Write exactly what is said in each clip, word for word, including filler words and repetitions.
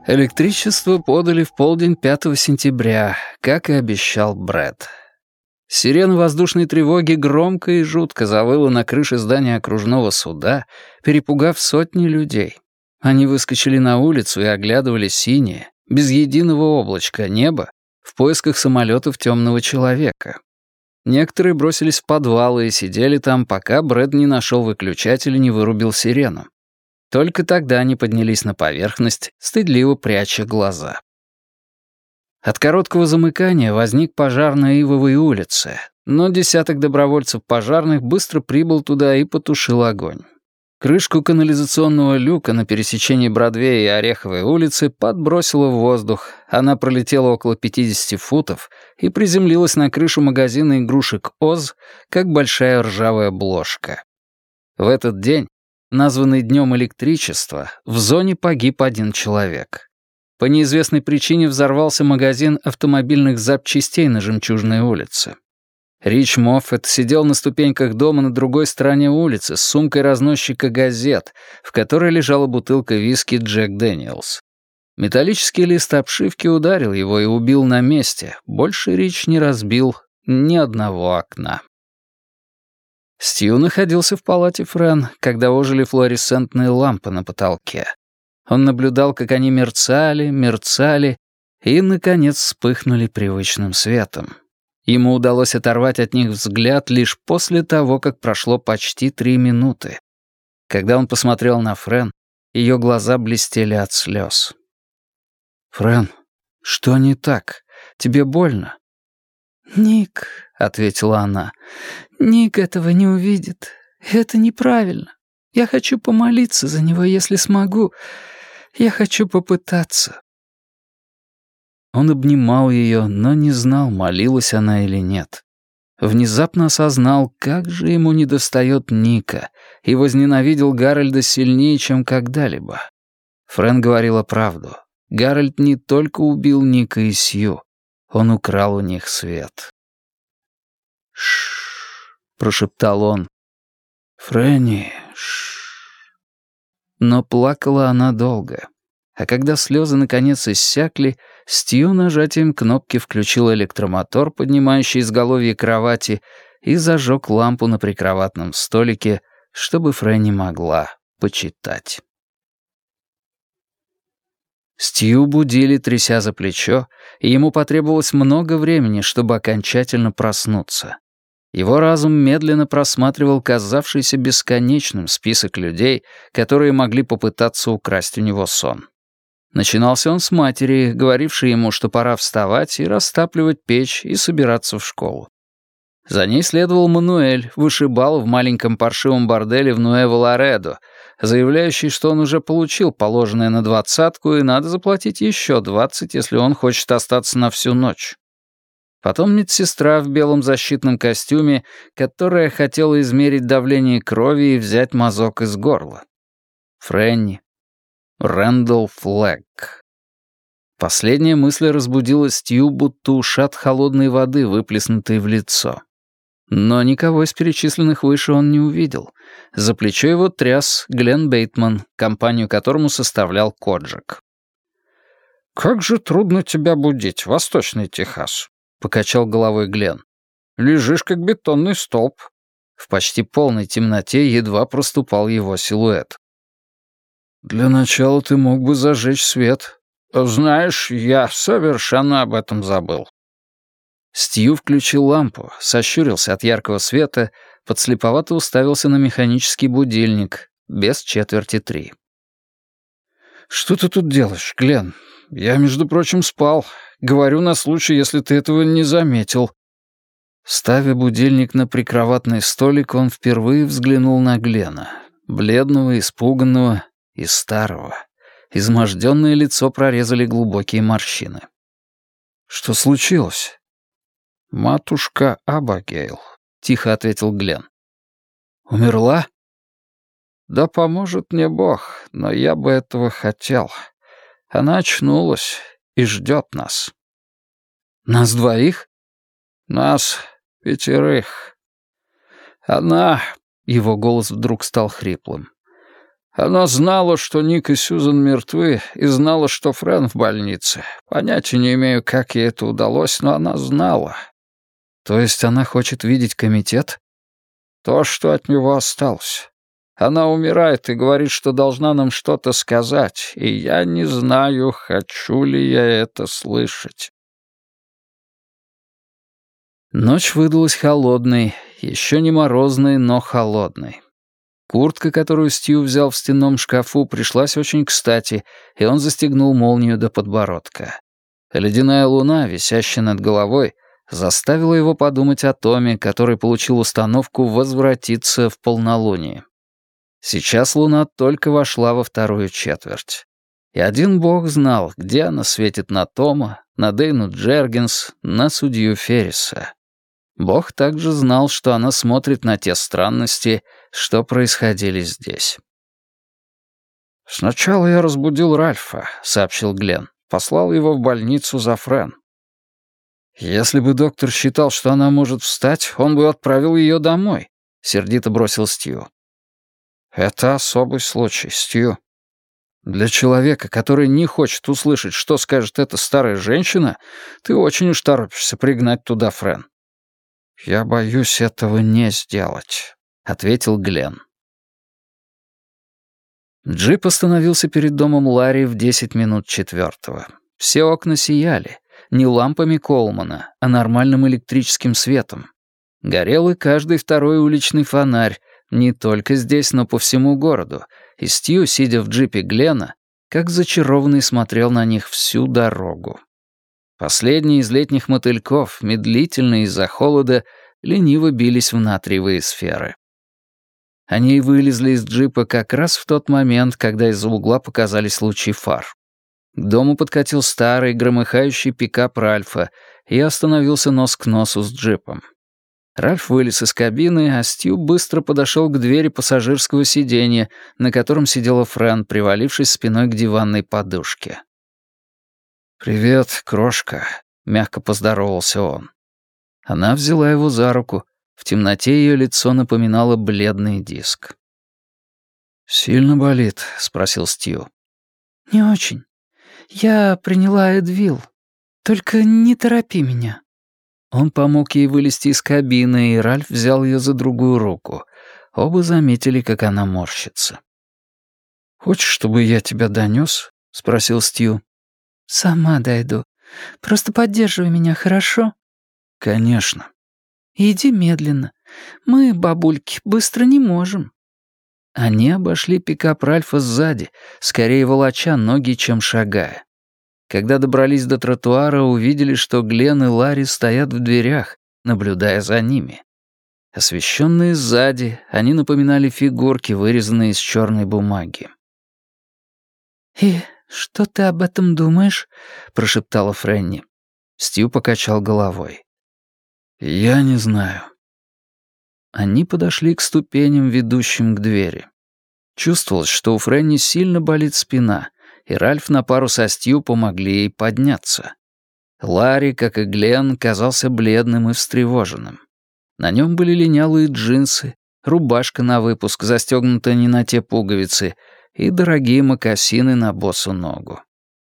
Электричество подали в полдень пятого сентября, как и обещал Брэд. Сирена воздушной тревоги громко и жутко завыла на крыше здания окружного суда, перепугав сотни людей. Они выскочили на улицу и оглядывали синее, без единого облачка небо, в поисках самолетов темного человека. Некоторые бросились в подвалы и сидели там, пока Брэд не нашел выключатель и не вырубил сирену. Только тогда они поднялись на поверхность, стыдливо пряча глаза. От короткого замыкания возник пожар на Ивовой улице, но десяток добровольцев-пожарных быстро прибыл туда и потушил огонь. Крышку канализационного люка на пересечении Бродвея и Ореховой улицы подбросило в воздух. Она пролетела около пятидесяти футов и приземлилась на крышу магазина игрушек «Оз», как большая ржавая бложка. В этот день, названный Днем электричества, в зоне погиб один человек. По неизвестной причине взорвался магазин автомобильных запчастей на Жемчужной улице. Рич Моффетт сидел на ступеньках дома на другой стороне улицы с сумкой разносчика газет, в которой лежала бутылка виски «Джек Дэниелс». Металлический лист обшивки ударил его и убил на месте. Больше Рич не разбил ни одного окна. Стью находился в палате Френ, когда ожили флуоресцентные лампы на потолке. Он наблюдал, как они мерцали, мерцали и, наконец, вспыхнули привычным светом. Ему удалось оторвать от них взгляд лишь после того, как прошло почти три минуты. Когда он посмотрел на Френ, ее глаза блестели от слез. «Френ, что не так? Тебе больно?» «Ник», — ответила она, — «Ник этого не увидит. Это неправильно. Я хочу помолиться за него, если смогу. Я хочу попытаться». Он обнимал ее, но не знал, молилась она или нет. Внезапно осознал, как же ему недостает Ника, и возненавидел Гарольда сильнее, чем когда-либо. Френ говорила правду. Гарольд не только убил Ника и Сью, он украл у них свет. «Ш-ш-ш», прошептал он. «Фрэнни, ш-ш». Но плакала она долго. А когда слезы наконец иссякли, Стью нажатием кнопки включил электромотор, поднимающий изголовье кровати, и зажег лампу на прикроватном столике, чтобы Фрэнни могла почитать. Стью будили, тряся за плечо, и ему потребовалось много времени, чтобы окончательно проснуться. Его разум медленно просматривал казавшийся бесконечным список людей, которые могли попытаться украсть у него сон. Начинался он с матери, говорившей ему, что пора вставать и растапливать печь и собираться в школу. За ней следовал Мануэль, вышибал в маленьком паршивом борделе в Нуэво-Ларедо, заявляющий, что он уже получил положенное на двадцатку и надо заплатить еще двадцать, если он хочет остаться на всю ночь. Потом медсестра в белом защитном костюме, которая хотела измерить давление крови и взять мазок из горла. Фрэнни. Рэндалл Флэгг. Последняя мысль разбудила Стью, будто ушат холодной воды, выплеснутой в лицо. Но никого из перечисленных выше он не увидел. За плечо его тряс Глен Бейтман, компанию которому составлял Коджек. «Как же трудно тебя будить, Восточный Техас», — покачал головой Глен. «Лежишь, как бетонный столб». В почти полной темноте едва проступал его силуэт. «Для начала ты мог бы зажечь свет. Знаешь, я совершенно об этом забыл». Стью включил лампу, сощурился от яркого света, подслеповато уставился на механический будильник, без четверти три. «Что ты тут делаешь, Глен? Я, между прочим, спал. Говорю на случай, если ты этого не заметил». Ставя будильник на прикроватный столик, он впервые взглянул на Глена, бледного, испуганного и старого. Изможденное лицо прорезали глубокие морщины. «Что случилось?» «Матушка Абагейл», — тихо ответил Глен. «Умерла?» «Да поможет мне Бог, но я бы этого хотел. Она очнулась и ждет нас». «Нас двоих?» «Нас пятерых. Она...» Его голос вдруг стал хриплым. Она знала, что Ник и Сьюзан мертвы, и знала, что Фрэн в больнице. Понятия не имею, как ей это удалось, но она знала. То есть она хочет видеть комитет? То, что от него осталось. Она умирает и говорит, что должна нам что-то сказать, и я не знаю, хочу ли я это слышать. Ночь выдалась холодной, еще не морозной, но холодной. Куртка, которую Стью взял в стенном шкафу, пришлась очень кстати, и он застегнул молнию до подбородка. Ледяная луна, висящая над головой, заставила его подумать о Томе, который получил установку возвратиться в полнолуние. Сейчас луна только вошла во вторую четверть. И один бог знал, где она светит на Тома, на Дейну Джергенс, на судью Ферриса. Бог также знал, что она смотрит на те странности, что происходили здесь. «Сначала я разбудил Ральфа», — сообщил Гленн. «Послал его в больницу за Фрэн. Если бы доктор считал, что она может встать, он бы отправил ее домой», — сердито бросил Стью. «Это особый случай, Стью». «Для человека, который не хочет услышать, что скажет эта старая женщина, ты очень уж торопишься пригнать туда Фрэн». «Я боюсь этого не сделать», — ответил Гленн. Джип остановился перед домом Ларри в десять минут четвертого. Все окна сияли, не лампами Колмана, а нормальным электрическим светом. Горел и каждый второй уличный фонарь, не только здесь, но по всему городу, и Стью, сидя в джипе Гленна, как зачарованный смотрел на них всю дорогу. Последние из летних мотыльков, медлительно из-за холода, лениво бились в натриевые сферы. Они вылезли из джипа как раз в тот момент, когда из-за угла показались лучи фар. К дому подкатил старый, громыхающий пикап Ральфа и остановился нос к носу с джипом. Ральф вылез из кабины, а Стью быстро подошел к двери пассажирского сиденья, на котором сидела Фрэн, привалившись спиной к диванной подушке. «Привет, крошка», — мягко поздоровался он. Она взяла его за руку. В темноте ее лицо напоминало бледный диск. «Сильно болит?» — спросил Стью. «Не очень. Я приняла Эдвил. Только не торопи меня». Он помог ей вылезти из кабины, и Ральф взял ее за другую руку. Оба заметили, как она морщится. «Хочешь, чтобы я тебя донес?» — спросил Стью. «Сама дойду. Просто поддерживай меня, хорошо?» «Конечно». «Иди медленно. Мы, бабульки, быстро не можем». Они обошли пикап Ральфа сзади, скорее волоча ноги, чем шагая. Когда добрались до тротуара, увидели, что Гленн и Ларри стоят в дверях, наблюдая за ними. Освещенные сзади, они напоминали фигурки, вырезанные из черной бумаги. «И что ты об этом думаешь?» — прошептала Фрэнни. Стью покачал головой. «Я не знаю». Они подошли к ступеням, ведущим к двери. Чувствовалось, что у Фрэнни сильно болит спина, и Ральф на пару со Стью помогли ей подняться. Ларри, как и Гленн, казался бледным и встревоженным. На нем были линялые джинсы, рубашка на выпуск, застегнутая не на те пуговицы, и дорогие мокасины на босу ногу.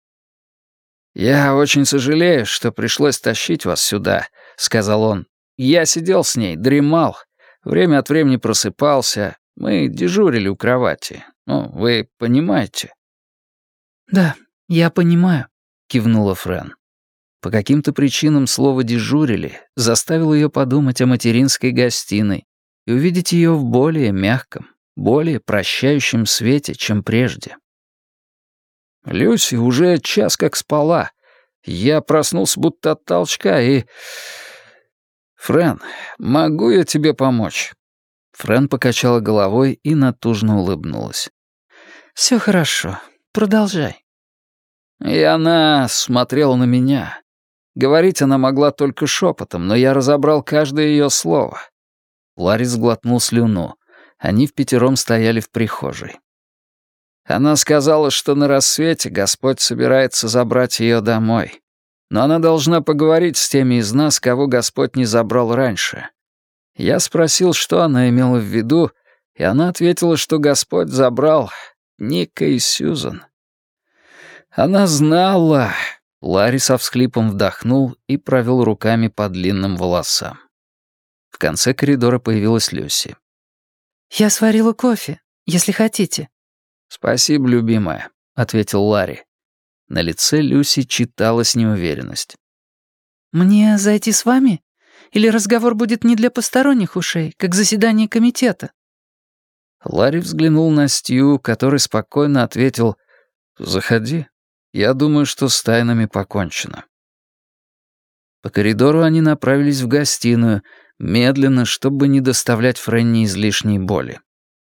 «Я очень сожалею, что пришлось тащить вас сюда», — сказал он. «Я сидел с ней, дремал, время от времени просыпался, мы дежурили у кровати. Ну, вы понимаете?» «Да, я понимаю», — кивнула Фрэн. По каким-то причинам слово «дежурили» заставило ее подумать о материнской гостиной и увидеть ее в более мягком, более прощающем свете, чем прежде. «Люси уже час как спала. Я проснулся будто от толчка и... Фрэн, могу я тебе помочь?» Фрэн покачала головой и натужно улыбнулась. «Все хорошо. Продолжай». И она смотрела на меня. Говорить она могла только шепотом, но я разобрал каждое ее слово. Ларри сглотнул слюну. Они впятером стояли в прихожей. Она сказала, что на рассвете Господь собирается забрать ее домой. Но она должна поговорить с теми из нас, кого Господь не забрал раньше. Я спросил, что она имела в виду, и она ответила, что Господь забрал Ника и Сьюзан. Она знала. Ларри со всхлипом вдохнул и провел руками по длинным волосам. В конце коридора появилась Люси. «Я сварила кофе, если хотите». «Спасибо, любимая», — ответил Ларри. На лице Люси читалась неуверенность. «Мне зайти с вами? Или разговор будет не для посторонних ушей, как заседание комитета?» Ларри взглянул на Стью, который спокойно ответил: «Заходи. Я думаю, что с тайнами покончено». По коридору они направились в гостиную, медленно, чтобы не доставлять Фрэнни излишней боли.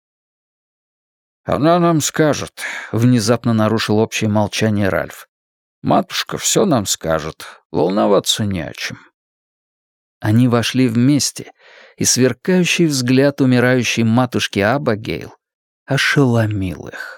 «Она нам скажет», — внезапно нарушил общее молчание Ральф. «Матушка все нам скажет. Волноваться не о чем». Они вошли вместе, и сверкающий взгляд умирающей матушки Абигейл ошеломил их.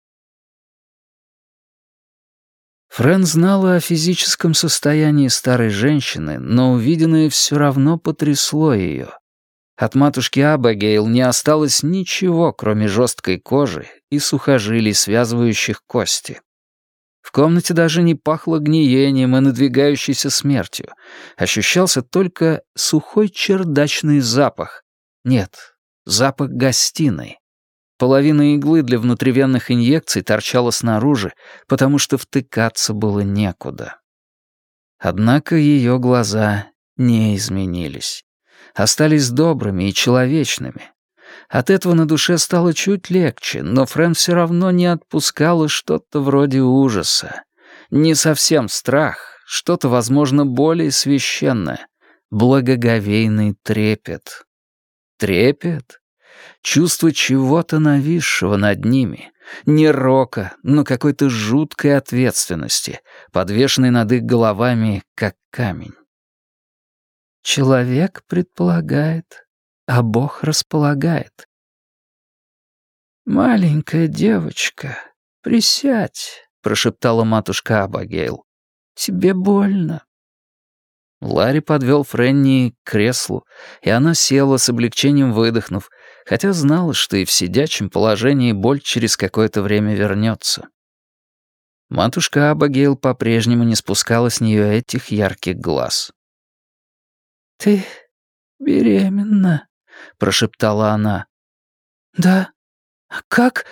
Фрэн знала о физическом состоянии старой женщины, но увиденное все равно потрясло ее. От матушки Абигейл не осталось ничего, кроме жесткой кожи и сухожилий, связывающих кости. В комнате даже не пахло гниением и надвигающейся смертью. Ощущался только сухой чердачный запах. Нет, запах гостиной. Половина иглы для внутривенных инъекций торчала снаружи, потому что втыкаться было некуда. Однако ее глаза не изменились. Остались добрыми и человечными. От этого на душе стало чуть легче, но Фрэн все равно не отпускала что-то вроде ужаса. Не совсем страх, что-то, возможно, более священное. Благоговейный трепет. Трепет? Чувство чего-то нависшего над ними. Не рока, но какой-то жуткой ответственности, подвешенной над их головами, как камень. Человек предполагает, а Бог располагает. «Маленькая девочка, присядь», — прошептала матушка Абигейл. «Тебе больно». Ларри подвел Фрэнни к креслу, и она села, с облегчением выдохнув, хотя знала, что и в сидячем положении боль через какое-то время вернется. Матушка Абигейл по-прежнему не спускала с нее этих ярких глаз. «Ты беременна», — прошептала она. «Да? Как?»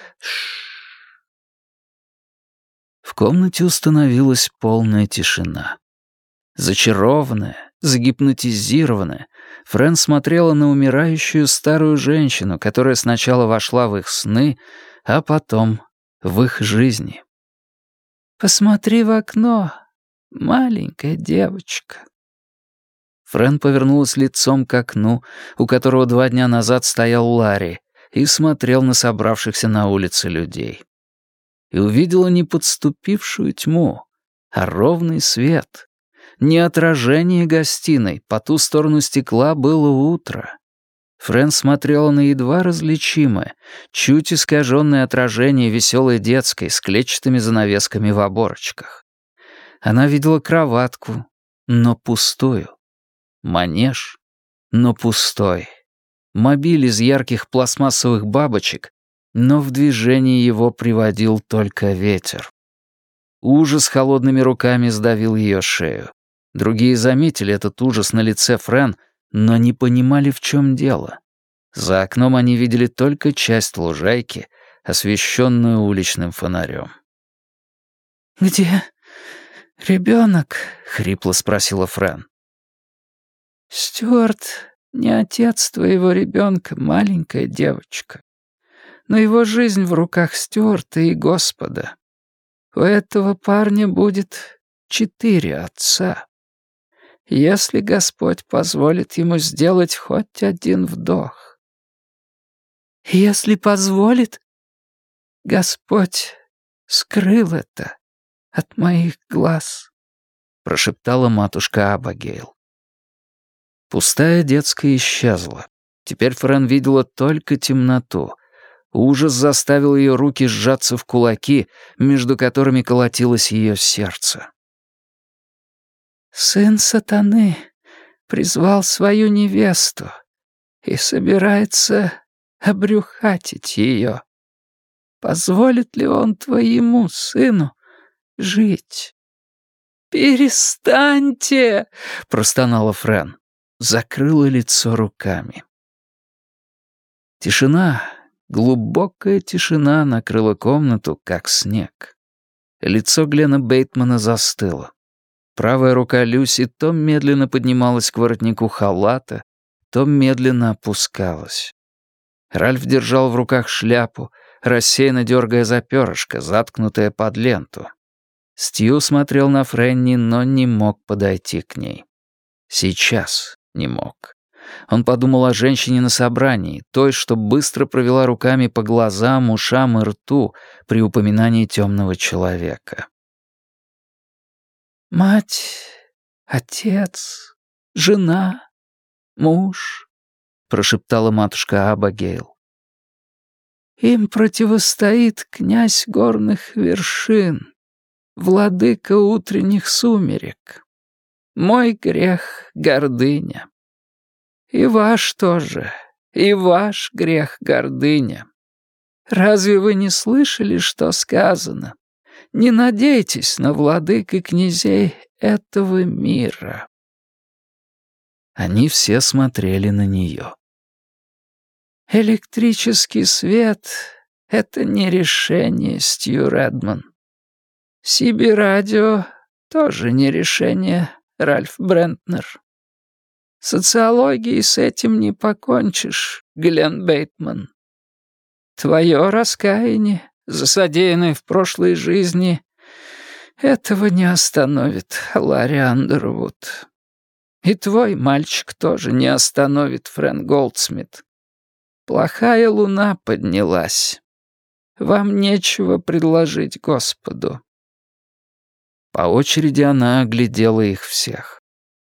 В комнате установилась полная тишина. Зачарованная, загипнотизированная, Фрэн смотрела на умирающую старую женщину, которая сначала вошла в их сны, а потом в их жизни. «Посмотри в окно, маленькая девочка». Фрэн повернулась лицом к окну, у которого два дня назад стоял Ларри, и смотрел на собравшихся на улице людей. И увидела не подступившую тьму, а ровный свет. Не отражение гостиной, по ту сторону стекла было утро. Фрэн смотрела на едва различимое, чуть искаженное отражение веселой детской с клетчатыми занавесками в оборочках. Она видела кроватку, но пустую. Манеж, но пустой. Мобиль из ярких пластмассовых бабочек, но в движение его приводил только ветер. Ужас холодными руками сдавил ее шею. Другие заметили этот ужас на лице Фрэн, но не понимали, в чем дело. За окном они видели только часть лужайки, освещенную уличным фонарем. «Где ребенок?» — хрипло спросила Фрэн. «Стюарт не отец твоего ребенка, маленькая девочка. Но его жизнь в руках Стюарта и Господа. У этого парня будет четыре отца. Если Господь позволит ему сделать хоть один вдох. Если позволит, Господь скрыл это от моих глаз», — прошептала матушка Абигейл. Пустая детская исчезла. Теперь Фрэн видела только темноту. Ужас заставил ее руки сжаться в кулаки, между которыми колотилось ее сердце. «Сын сатаны призвал свою невесту и собирается обрюхатить ее». Позволит ли он твоему сыну жить?» «Перестаньте!» — простонала Френ. Закрыла лицо руками. Тишина, глубокая тишина накрыла комнату, как снег. Лицо Глена Бейтмана застыло. Правая рука Люси то медленно поднималась к воротнику халата, то медленно опускалась. Ральф держал в руках шляпу, рассеянно дергая за перышко, заткнутое под ленту. Стью смотрел на Фрэнни, но не мог подойти к ней. Сейчас не мог. Он подумал о женщине на собрании, той, что быстро провела руками по глазам, ушам и рту при упоминании темного человека. «Мать, отец, жена, муж», — прошептала матушка Абигейл. «Им противостоит князь горных вершин, владыка утренних сумерек. Мой грех — гордыня. И ваш тоже, и ваш грех — гордыня. Разве вы не слышали, что сказано? Не надейтесь на владык и князей этого мира». Они все смотрели на нее. «Электрический свет — это не решение, Стью Редман. Си Би-радио тоже не решение, Ральф Брентнер. Социологией с этим не покончишь, Глен Бейтман. Твое раскаяние, засадеянное в прошлой жизни, этого не остановит, Ларри Андервуд. И твой мальчик тоже не остановит, Фрэн Голдсмит. Плохая луна поднялась. Вам нечего предложить Господу». По очереди она оглядела их всех.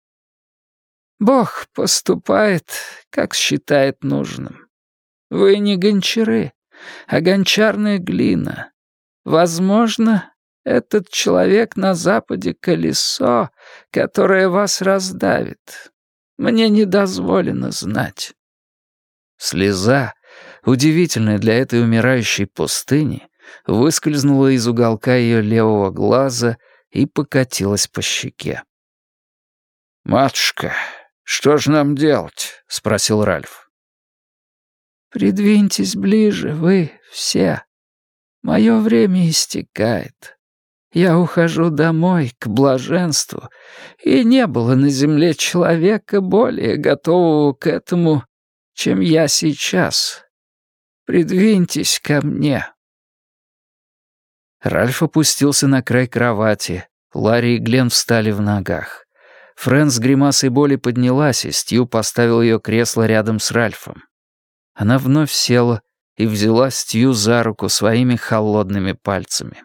«Бог поступает, как считает нужным. Вы не гончары, а гончарная глина. Возможно, этот человек на западе — колесо, которое вас раздавит. Мне не дозволено знать». Слеза, удивительная для этой умирающей пустыни, выскользнула из уголка ее левого глаза и покатилась по щеке. «Матушка, что же нам делать?» — спросил Ральф. «Придвиньтесь ближе, вы все. Мое время истекает. Я ухожу домой, к блаженству, и не было на земле человека более готового к этому, чем я сейчас. Придвиньтесь ко мне». Ральф опустился на край кровати. Ларри и Глен встали в ногах. Фрэн с гримасой боли поднялась, и Стью поставил ее кресло рядом с Ральфом. Она вновь села и взяла Стью за руку своими холодными пальцами.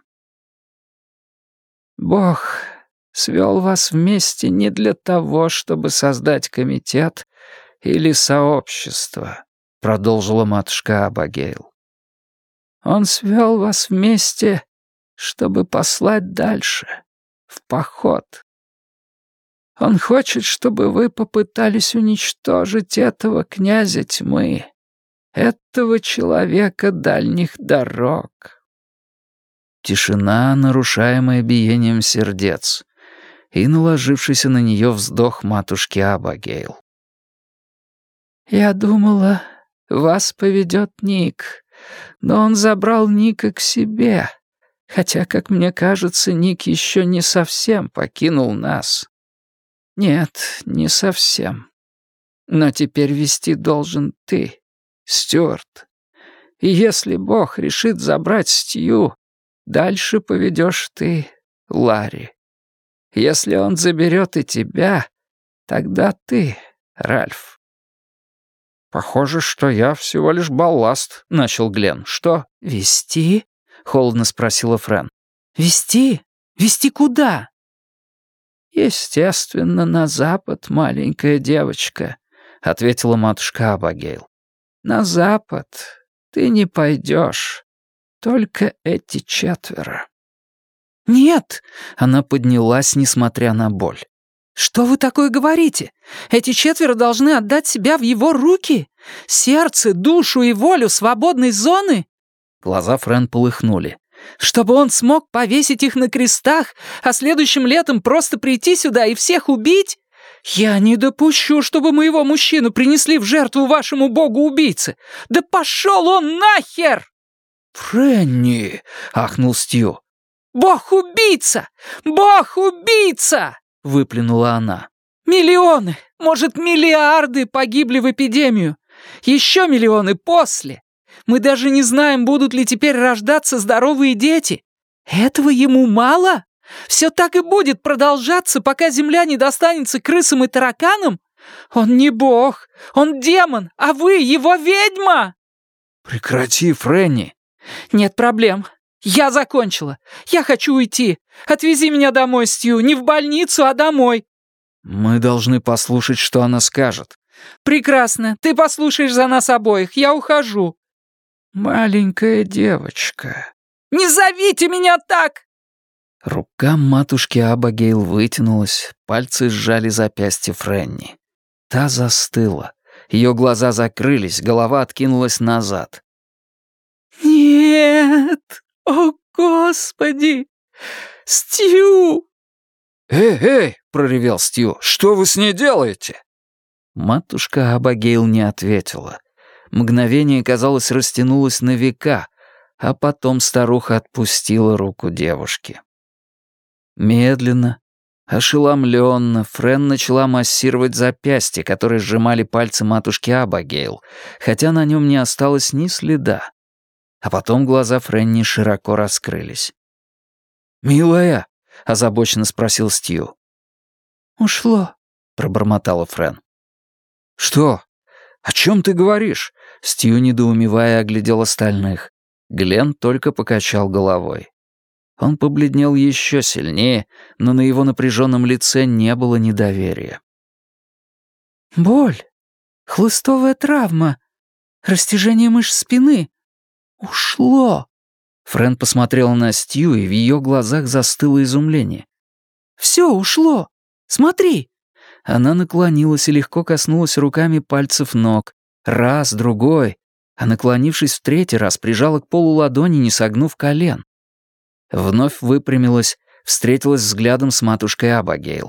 «Бог свел вас вместе не для того, чтобы создать комитет или сообщество», — продолжила матушка Абигейл. «Он свел вас вместе, чтобы послать дальше, в поход. Он хочет, чтобы вы попытались уничтожить этого князя тьмы, этого человека дальних дорог». Тишина, нарушаемая биением сердец, и наложившийся на нее вздох матушки Абигейл. «Я думала, вас поведет Ник, но он забрал Ника к себе, хотя, как мне кажется, Ник еще не совсем покинул нас. Нет, не совсем. Но теперь вести должен ты, Стюарт. И если Бог решит забрать Стью, дальше поведешь ты, Ларри. Если он заберет и тебя, тогда ты, Ральф». «Похоже, что я всего лишь балласт», — начал Глен. «Что?» «Вести?» — холодно спросила Фрэн. «Вести? Вести куда?» «Естественно, на запад, маленькая девочка», — ответила матушка Абигейл. «На запад ты не пойдешь. Только эти четверо». «Нет!» — она поднялась, несмотря на боль. «Что вы такое говорите? Эти четверо должны отдать себя в его руки? Сердце, душу и волю свободной зоны?» Глаза Френ полыхнули. «Чтобы он смог повесить их на крестах, а следующим летом просто прийти сюда и всех убить? Я не допущу, чтобы моего мужчину принесли в жертву вашему богу-убийце! Да пошел он нахер!» «Фрэнни!» — ахнул Стью. «Бог-убийца! Бог-убийца!» — выплюнула она. «Миллионы, может, миллиарды погибли в эпидемию. Еще миллионы после. Мы даже не знаем, будут ли теперь рождаться здоровые дети. Этого ему мало? Все так и будет продолжаться, пока земля не достанется крысам и тараканам? Он не бог, он демон, а вы его ведьма!» «Прекрати, Фрэнни!» «Нет проблем. Я закончила. Я хочу уйти. Отвези меня домой, Стью, не в больницу, а домой». «Мы должны послушать, что она скажет». «Прекрасно. Ты послушаешь за нас обоих. Я ухожу». «Маленькая девочка». «Не зовите меня так!» Рука матушки Абагейл вытянулась, пальцы сжали запястье Фрэнни. Та застыла. Ее глаза закрылись, голова откинулась назад. «Нет! О, Господи! Стью!» «Эй, эй!» — проревел Стью. «Что вы с ней делаете?» Матушка Абагейл не ответила. Мгновение, казалось, растянулось на века, а потом старуха отпустила руку девушки. Медленно, ошеломленно, Френ начала массировать запястье, которые сжимали пальцы матушки Абагейл, хотя на нем не осталось ни следа. А потом глаза Фрэнни широко раскрылись. «Милая?» — озабоченно спросил Стью. «Ушло», — пробормотала Френ. «Что? О чем ты говоришь?» Стью, недоумевая, оглядел остальных. Глен только покачал головой. Он побледнел еще сильнее, но на его напряженном лице не было недоверия. «Боль, хлыстовая травма, растяжение мышц спины. Ушло!» Френ посмотрела на Стью, и в ее глазах застыло изумление. «Все ушло! Смотри!» Она наклонилась и легко коснулась руками пальцев ног. Раз, другой. А наклонившись в третий раз, прижала к полу ладони, не согнув колен. Вновь выпрямилась, встретилась взглядом с матушкой Абагейл.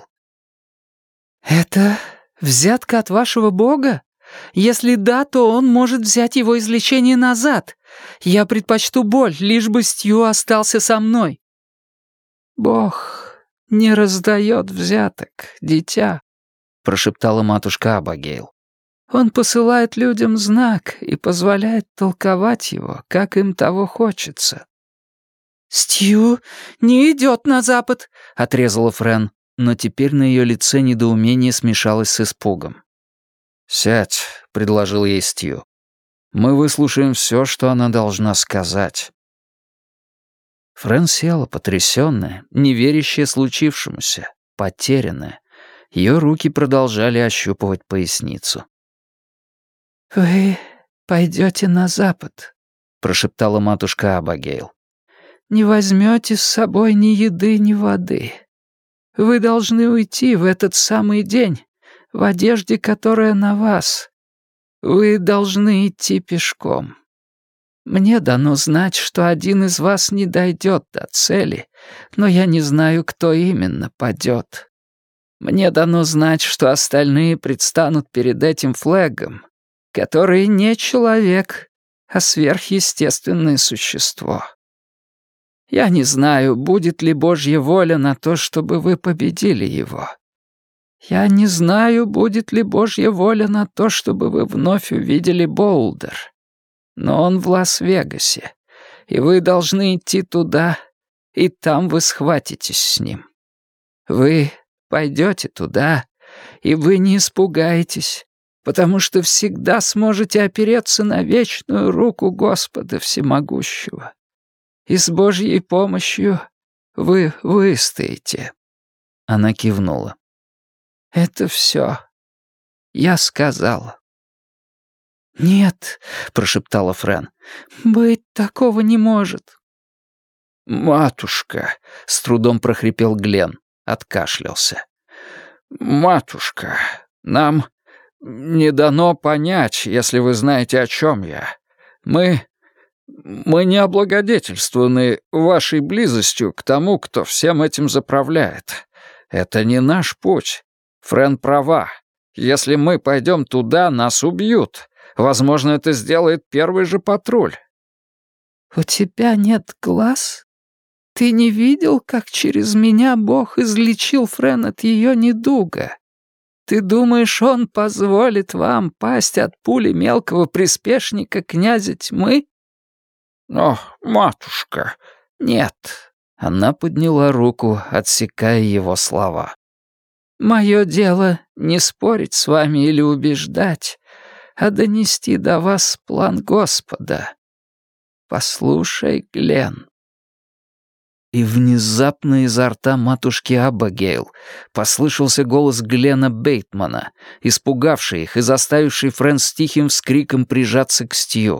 «Это взятка от вашего бога? Если да, то он может взять его излечение назад. Я предпочту боль, лишь бы Стью остался со мной». «Бог не раздает взяток, дитя», — прошептала матушка Абагейл. «Он посылает людям знак и позволяет толковать его, как им того хочется». «Стью не идет на запад», — отрезала Френ, но теперь на ее лице недоумение смешалось с испугом. «Сядь», — предложил ей Стью. «Мы выслушаем все, что она должна сказать». Френ села, потрясённая, не верящая случившемуся, потерянная. Ее руки продолжали ощупывать поясницу. «Вы пойдете на запад», — прошептала матушка Абагейл. «Не возьмете с собой ни еды, ни воды. Вы должны уйти в этот самый день, в одежде, которая на вас. Вы должны идти пешком. Мне дано знать, что один из вас не дойдет до цели, но я не знаю, кто именно падет. Мне дано знать, что остальные предстанут перед этим флэгом, который не человек, а сверхъестественное существо. Я не знаю, будет ли Божья воля на то, чтобы вы победили его. Я не знаю, будет ли Божья воля на то, чтобы вы вновь увидели Боулдер. Но он в Лас-Вегасе, и вы должны идти туда, и там вы схватитесь с ним. Вы пойдете туда, и вы не испугаетесь, потому что всегда сможете опереться на вечную руку Господа Всемогущего. И с Божьей помощью вы выстоите». Она кивнула. «Это все. Я сказала». «Нет», — прошептала Френ, — «быть такого не может». «Матушка», — с трудом прохрипел Глен, откашлялся. «Матушка, нам не дано понять, если вы знаете, о чем я. Мы... Мы не облагодетельствованы вашей близостью к тому, кто всем этим заправляет. Это не наш путь. Френ права. Если мы пойдем туда, нас убьют. Возможно, это сделает первый же патруль». «У тебя нет глаз? Ты не видел, как через меня Бог излечил Френ от ее недуга? Ты думаешь, он позволит вам пасть от пули мелкого приспешника князя тьмы?» «Но, матушка...» «Нет». Она подняла руку, отсекая его слова. «Мое дело не спорить с вами или убеждать, а донести до вас план Господа. Послушай, Глен». И внезапно изо рта матушки Абигейл послышался голос Глена Бейтмана, испугавший их и заставивший Френ с тихим вскриком прижаться к Стью.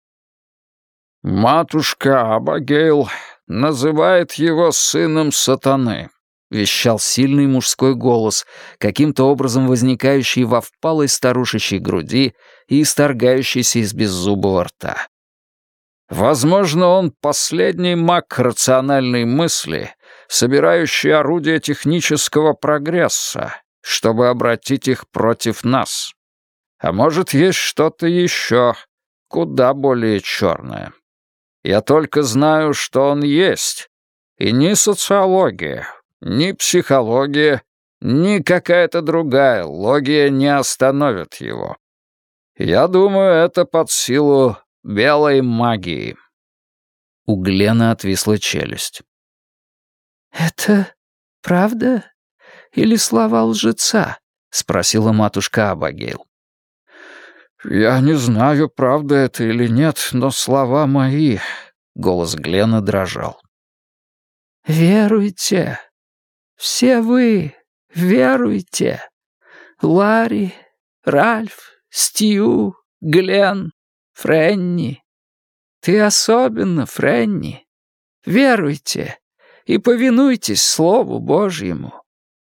«Матушка Абигейл называет его сыном сатаны», — вещал сильный мужской голос, каким-то образом возникающий во впалой старушечьей груди и исторгающийся из беззубого рта. «Возможно, он последний маг рациональной мысли, собирающий орудия технического прогресса, чтобы обратить их против нас. А может, есть что-то еще, куда более черное. Я только знаю, что он есть, и ни социология, ни психология, ни какая-то другая логия не остановят его. Я думаю, это под силу белой магии». У Глена отвисла челюсть. «Это правда или слова лжеца?» — спросила матушка Абигейл. «Я не знаю, правда это или нет, но слова мои...» — голос Глена дрожал. «Веруйте. Все вы веруйте. Ларри, Ральф, Стью, Глен, Фрэнни. Ты особенно, Фрэнни. Веруйте и повинуйтесь Слову Божьему».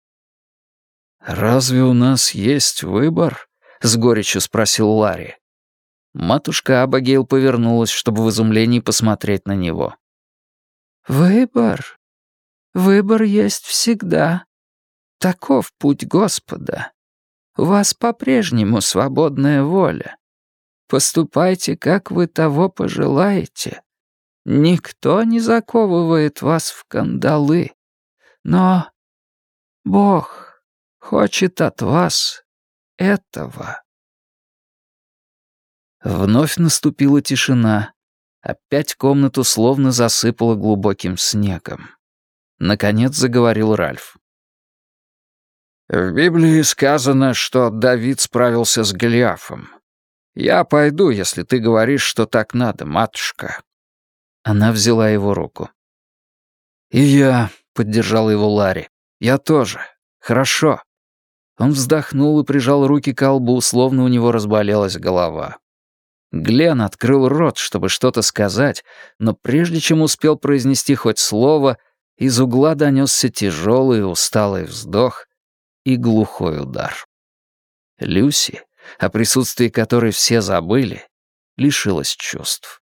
«Разве у нас есть выбор?» — с горечью спросил Ларри. Матушка Абигейл повернулась, чтобы в изумлении посмотреть на него. «Выбор? Выбор есть всегда. Таков путь Господа. У вас по-прежнему свободная воля. Поступайте, как вы того пожелаете. Никто не заковывает вас в кандалы. Но Бог хочет от вас этого». Вновь наступила тишина. Опять комнату словно засыпало глубоким снегом. Наконец заговорил Ральф. «В Библии сказано, что Давид справился с Голиафом. Я пойду, если ты говоришь, что так надо, матушка». Она взяла его руку. «И я», — поддержал его Ларри, — «я тоже. Хорошо». Он вздохнул и прижал руки к лбу, словно у него разболелась голова. Глен открыл рот, чтобы что-то сказать, но прежде чем успел произнести хоть слово, из угла донесся тяжелый усталый вздох и глухой удар. Люси, о присутствии которой все забыли, лишилась чувств.